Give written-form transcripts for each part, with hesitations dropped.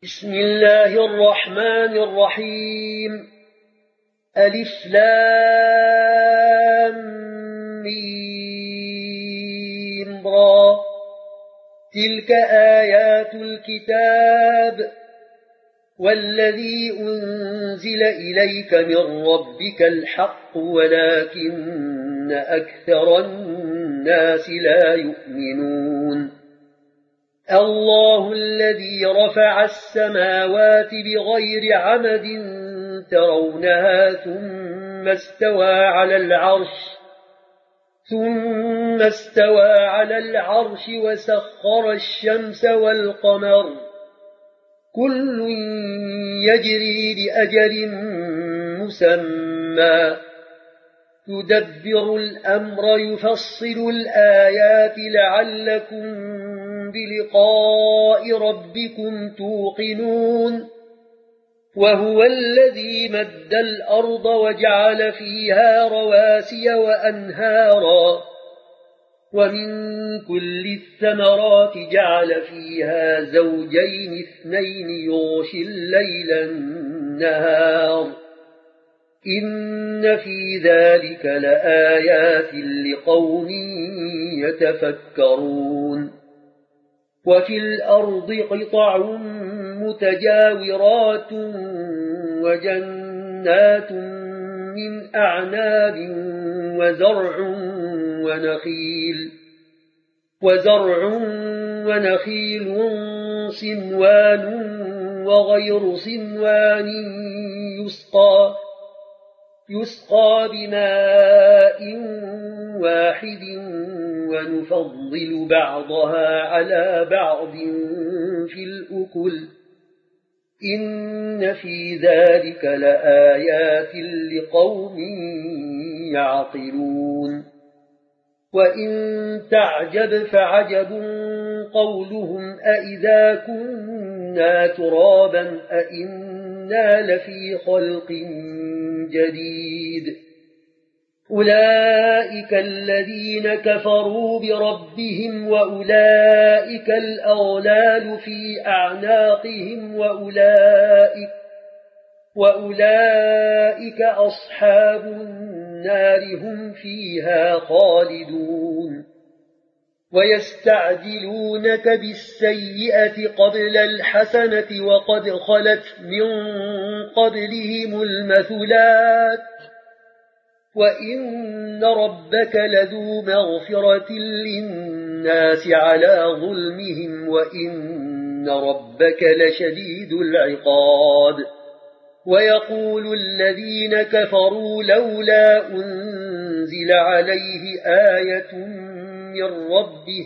بسم الله الرحمن الرحيم ألف لام ميم را تلك آيات الكتاب والذي أنزل إليك من ربك الحق ولكن أكثر الناس لا يؤمنون الله الذي رفع السماوات بغير عمد ترونها ثم استوى على العرش وسخر الشمس والقمر كل يجري لأجل مسمى يدبر الأمر يفصل الآيات لعلكم بلقاء ربكم توقنون وهو الذي مد الأرض وجعل فيها رواسي وأنهارا ومن كل الثمرات جعل فيها زوجين اثنين يغشي الليل النهار إن في ذلك لآيات لقوم يتفكرون وفي الأرض قطع متجاورات وجنات من أعناب وزرع ونخيل صنوان وغير صنوان يسقى بماء واحد ونفضل بعضها على بعض في الأكل إن في ذلك لآيات لقوم يعقلون وإن تعجب فعجب قولهم أإذا كنا ترابا أإنا لفي خلق جديد أولئك الذين كفروا بربهم وأولئك الأغلال في أعناقهم وأولئك أصحاب النار هم فيها خالدون ويستعجلونك بالسيئة قبل الحسنة وقد خلت من قبلهم المثلات وإن ربك لذو مغفرة للناس على ظلمهم وإن ربك لشديد العقاب ويقول الذين كفروا لولا أنزل عليه آية من ربه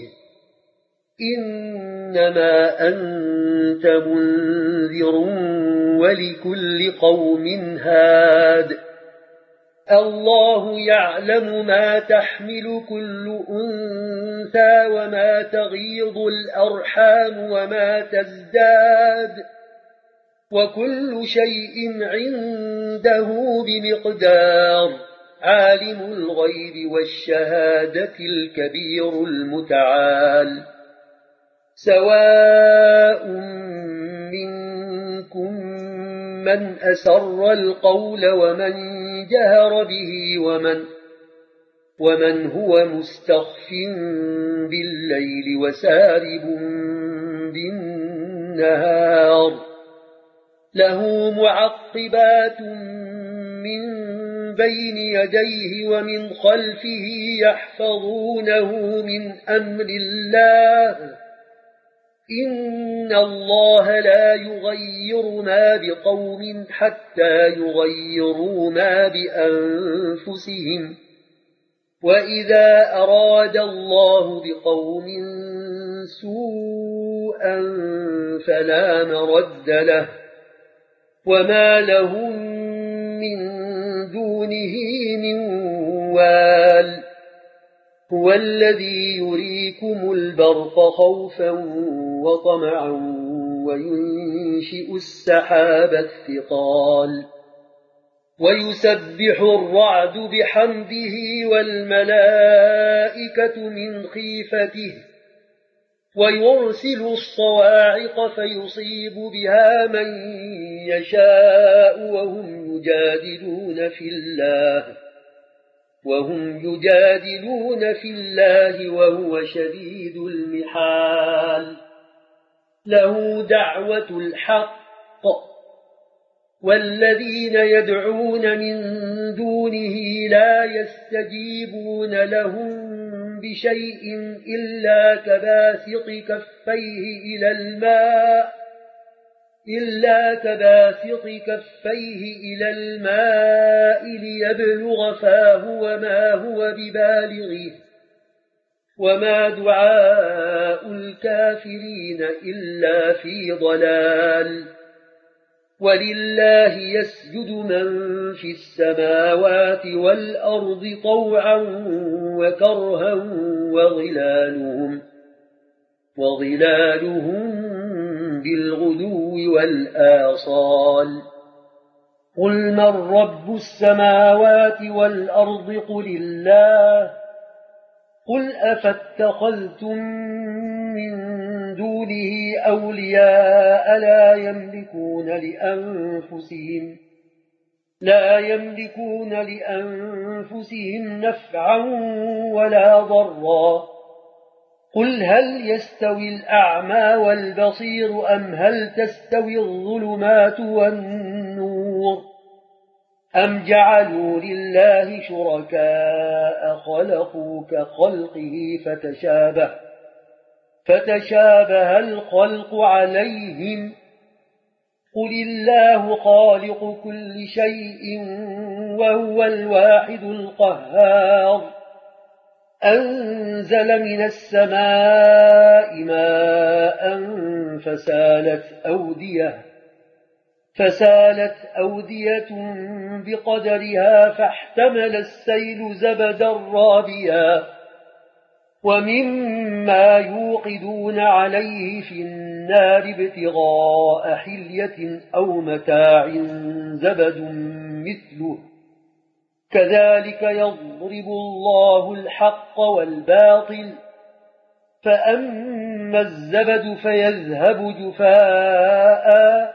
إنما أنت منذر ولكل قوم هاد الله يعلم ما تحمل كل أنثى وما تغيض الأرحام وما تزداد وكل شيء عنده بمقدار عالم الغيب والشهادة الكبير المتعال سواء منكم من أسر القول ومن جهر به ومن هو مستخف بالليل وسارب بالنهار له معقبات من بين يديه ومن خلفه يحفظونه من أمر الله إن الله لا يغير ما بقوم حتى يغيروا ما بأنفسهم وإذا أراد الله بقوم سوءا فلا مرد له وما لهم من دونه من وال هو الذي يريكم البرق خوفا وطمعا وينشئ السحاب الثقال ويسبح الرعد بحمده والملائكة من خيفته ويرسل الصواعق فيصيب بها من يشاء وهم يجادلون في الله وهو شديد المحال. له دعوة الحق والذين يدعون من دونه لا يستجيبون لهم بشيء إلا كباسط كفيه إلى الماء ليبلغ فاه وما هو ببالغه وما دعاء الكافرين إلا في ضلال. ولله يسجد من في السماوات والأرض طوعا وكرها وظلالهم بالغدو والآصال. قل من رب السماوات والأرض قل الله. قل أفاتخذتم من دونه أولياء لا يملكون لأنفسهم نفعا ولا ضرا. قل هل يستوي الأعمى والبصير أم هل تستوي الظلمات والنور أم جعلوا لله شركاء خلقوا كخلقه فتشابه الخلق عليهم. قل الله خالق كل شيء وهو الواحد القهار. أنزل من السماء ماء فسالت أودية بقدرها فاحتمل السيل زبدا رابيا ومما يوقدون عليه في النار ابتغاء حلية أو متاع زبد مثله كذلك يضرب الله الحق والباطل. فأما الزبد فيذهب جفاء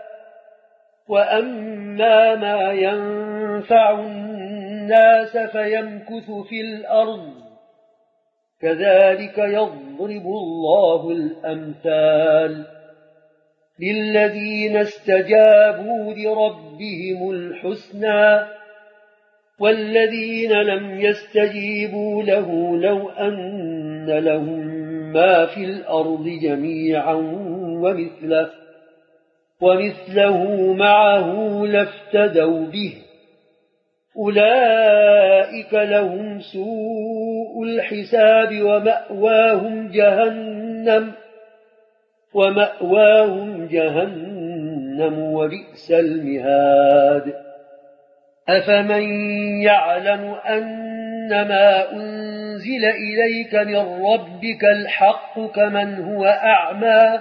وأما ما ينفع الناس فيمكث في الأرض كذلك يضرب الله الأمثال. للذين استجابوا لربهم الحسنى والذين لم يستجيبوا له لو أن لهم ما في الأرض جميعا ومثله معه لافتدوا به أولئك لهم سوء الحساب ومأواهم جهنم وبئس المهاد. أفمن يعلم أنما أنزل إليك من ربك الحق كمن هو أعمى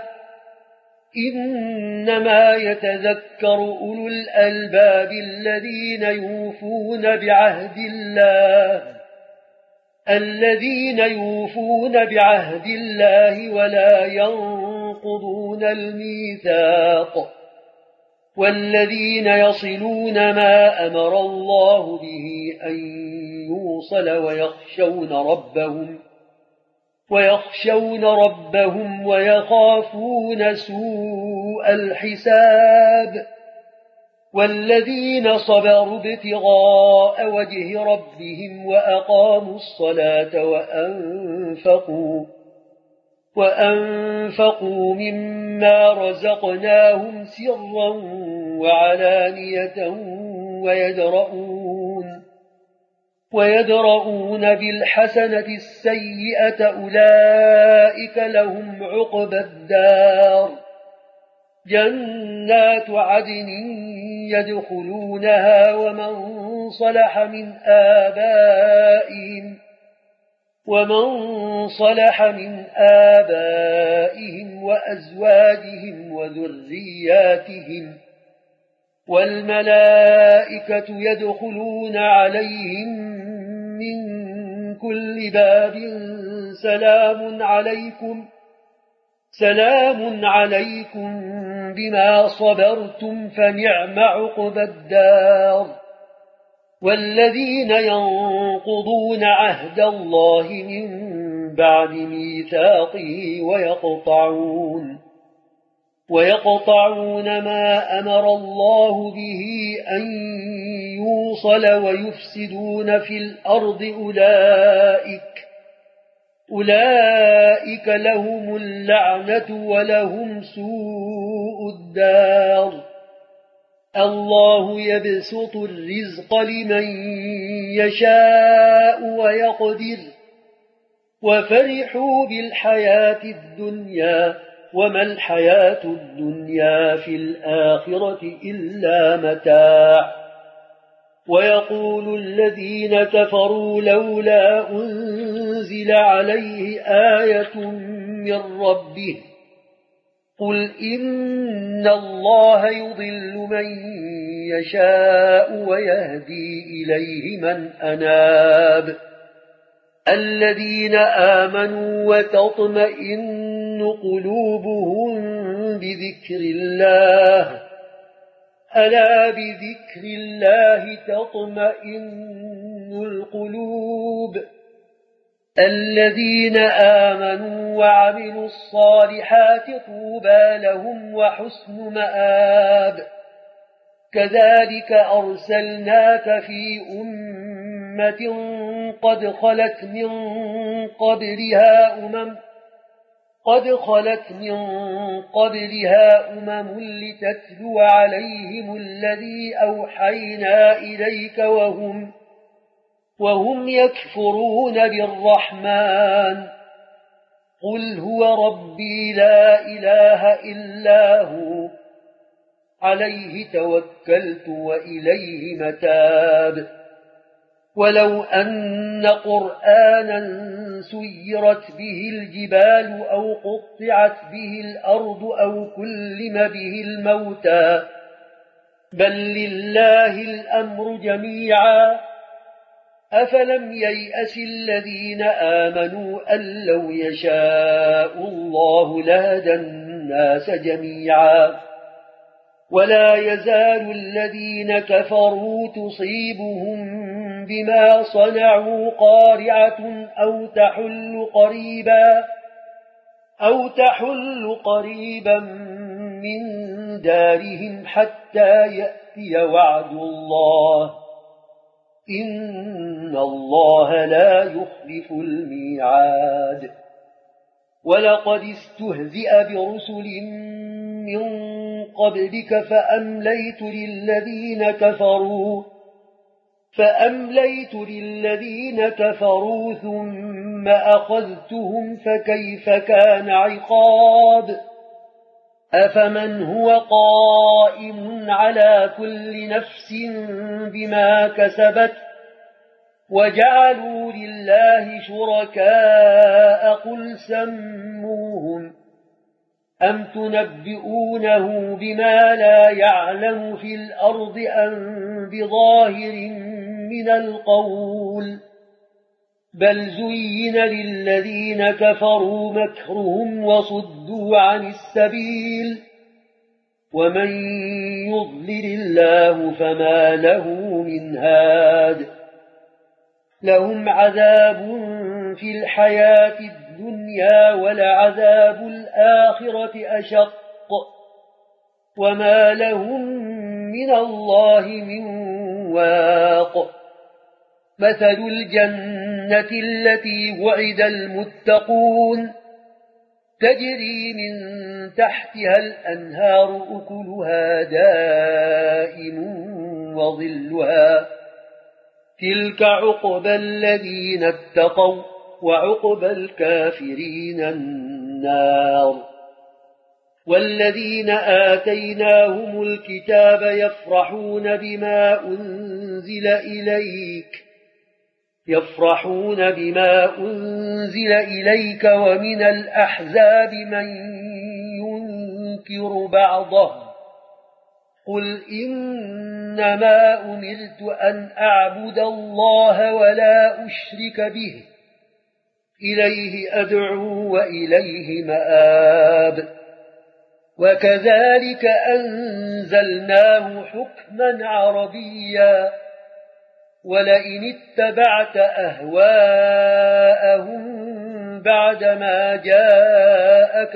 إنما يتذكر أولو الألباب الذين يوفون بعهد الله ولا ينقضون الميثاق والذين يصلون ما أمر الله به أن يوصل ويخشون ربهم ويخافون سوء الحساب. والذين صبروا ابتغاء وجه ربهم وأقاموا الصلاة وأنفقوا مما رزقناهم سرا وعلانية ويدرؤون بالحسنة السيئة أولئك لهم عقبى الدار. جنات عدن يدخلونها ومن صلح من آبائهم وأزواجهم وذرياتهم والملائكة يدخلون عليهم من كل باب سلام عليكم سلام عليكم بما صبرتم فنعم عقبى الدار. والذين ينقضون عهد الله من بعد ميثاقه ويقطعون ما أمر الله به أن يوصل ويفسدون في الأرض أولئك لهم اللعنة ولهم سوء الدار. الله يبسط الرزق لمن يشاء ويقدر وفرحوا بالحياة الدنيا وما الحياة الدنيا في الآخرة إلا متاع. ويقول الذين كفروا لولا أنزل عليه آية من ربه قل إن الله يضل من يشاء ويهدي إليه من أناب. الذين آمنوا وتطمئن قلوبهم بذكر الله ألا بذكر الله تطمئن القلوب. الذين آمنوا وعملوا الصالحات طوبى لهم وحسن مآب. كذلك أرسلناك في أمة قد خلت من قبلها أمم لتتلو عليهم الذي أوحينا إليك وهم يكفرون بالرحمن. قل هو ربي لا إله إلا هو عليه توكلت وإليه متاب. ولو أن قرآنا سيرت به الجبال أو قطعت به الأرض أو كلم به الموتى بل لله الأمر جميعا. أفلم ييأس الذين آمنوا أن لو يشاء الله لهدى الناس جميعا. ولا يزال الذين كفروا تصيبهم بما صنعوا قارعة أو تحل قريبا من دارهم حتى يأتي وعد الله إن الله لا يخلف الميعاد. ولقد استهزئ برسل من قبلك فأمليت للذين كفروا ثم أخذتهم فكيف كان عقاب. أفمن هو قائم على كل نفس بما كسبت وجعلوا لله شركاء قل سموهم أم تنبئونه بما لا يعلم في الأرض أم بظاهر من القول بل زين للذين كفروا مكرهم وصدوا عن السبيل ومن يضلل الله فما له من هاد. لهم عذاب في الحياة الدنيا ولعذاب الآخرة أشق وما لهم من الله من واق. مثل الجنة التي وعد المتقون تجري من تحتها الأنهار أكلها دائم وظلها تلك عقبى الذين اتقوا وعقبى الكافرين النار. والذين آتيناهم الكتاب يفرحون بما أنزل إليك ومن الأحزاب من ينكر بعضه قل إنما أمرت أن أعبد الله ولا أشرك به إليه أدعو وإليه مآب وكذلك أنزلناه حكما عربيا ولئن اتبعت أهواءهم بعدما جاءك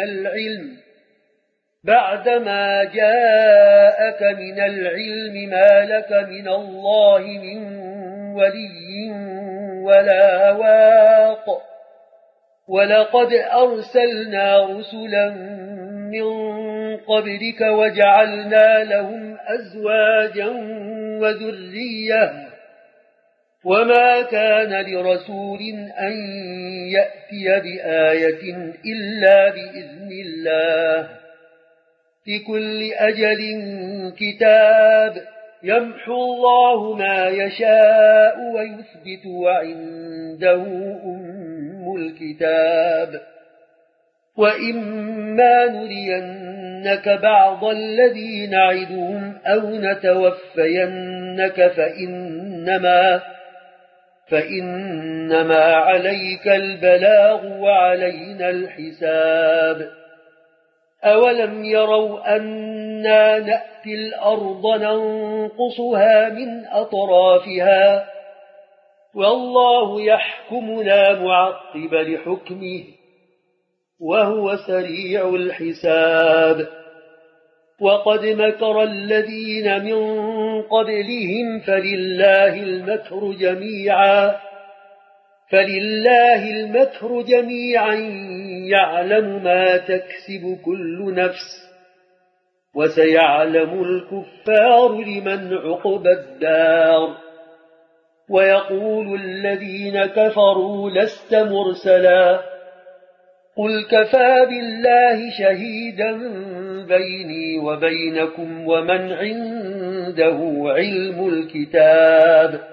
من العلم ما لك من الله من ولي ولا واق ولقد أرسلنا رسلا من قبلك وجعلنا لهم أزواجا وذرية وما كان لرسول أن يأتي بآية إلا بإذن الله لكل أجل كتاب يمحو الله ما يشاء ويثبت وعنده أم الكتاب وإما نرينك بعض الذي نعدهم أو نتوفينك فإنما عليك البلاغ وعلينا الحساب أولم يروا أنا نأتي الأرض ننقصها من أطرافها والله يحكم لا معقب لحكمه وهو سريع الحساب وقد مكر الذين من قبلهم فلله المكر جميعا يعلم ما تكسب كل نفس وسيعلم الكفار لمن عقبى الدار ويقول الذين كفروا لست مرسلا قل كفى بالله شهيدا بيني وبينكم ومن عنده علم الكتاب